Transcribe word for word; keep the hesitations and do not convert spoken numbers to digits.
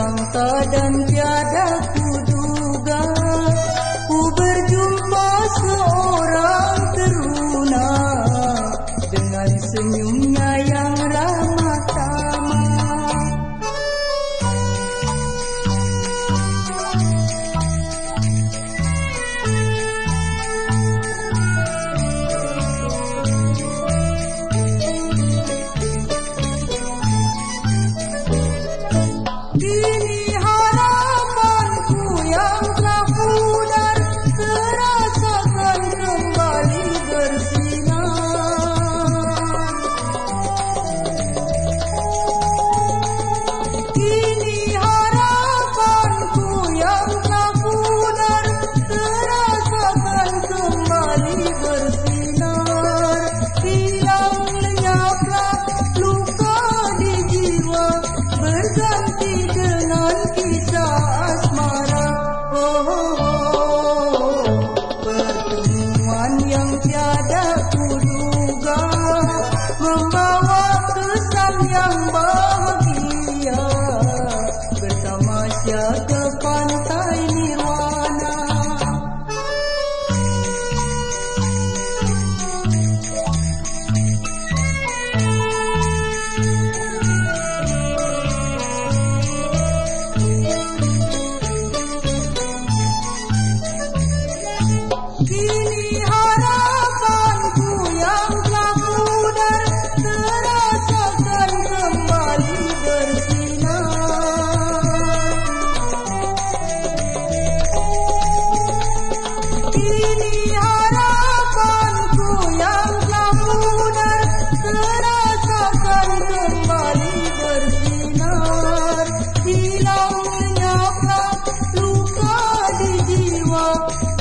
sangka dan tiada kuduga, ku berjumpa seorang teruna dengan senyumnya yang ramah tamah. Kini harapanku yang telah pudar terasakan kembali bersinar. Kini harapanku yang telah pudar terasakan kembali bersinar. Hilang lenyaplah luka di jiwa, berganti dengan kisah asmara. Oh, oh, oh. Pertemuan yang tiada kuduga membawa kesan yang bahagia, bersama ke pantai nirwana. Kini harapanku yang telah pudar terasakan kembali bersinar. Kini harapanku yang telah pudar terasakan kembali bersinar. Hilang lenyaplah luka di jiwa,